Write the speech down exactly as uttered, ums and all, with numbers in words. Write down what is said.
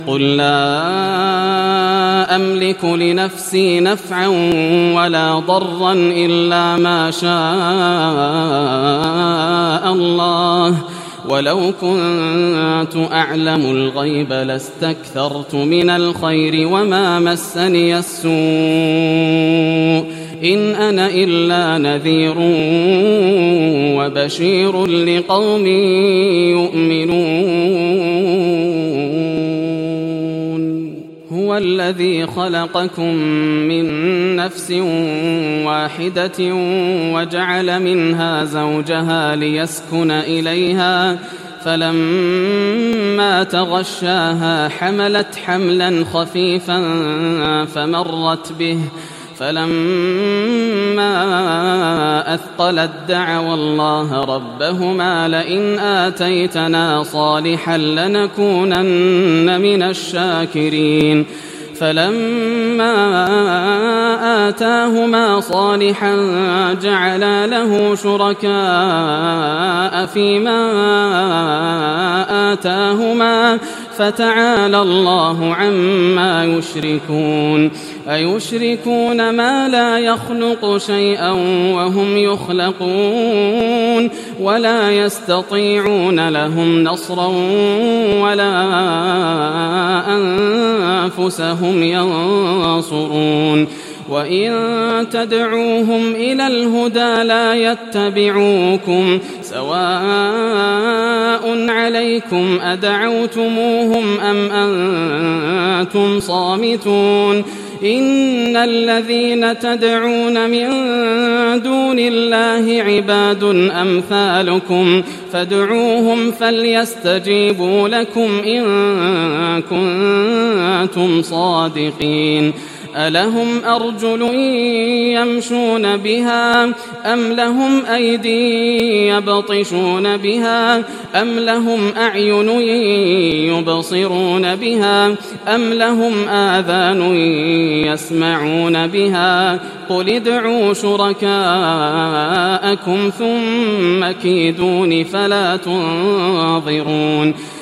قل لا أملك لنفسي نفعا ولا ضرا إلا ما شاء الله ولو كنت أعلم الغيب لاستكثرت من الخير وما مسني السوء إن أنا إلا نذير وبشير لقوم يؤمنون هو الذي خلقكم من نفس واحدة وجعل منها زوجها ليسكن إليها فلما تغشاها حملت حملا خفيفا فمرت به فلما أثقلت دعوا الله ربهما لئن آتيتنا صالحا لنكونن من الشاكرين فلما آتاهما صالحا جعلا له شركاء فيما آتاهما فتعالى الله عما يشركون أيشركون ما لا يخلق شيئا وهم يخلقون ولا يستطيعون لهم نصرا ولا أنفسهم ينصرون وإن تدعوهم إلى الهدى لا يتبعوكم سواء عليكم أدعوتموهم أم أنتم صامتون إن الذين تدعون من دون الله عباد أمثالكم فادعوهم فليستجيبوا لكم إن كنتم صادقين ألهم أرجل يمشون بها أم لهم أيدي يبطشون بها أم لهم أعين يبصرون بها أم لهم آذان يسمعون بها قل ادعوا شركاءكم ثم كيدون فلا تنظرون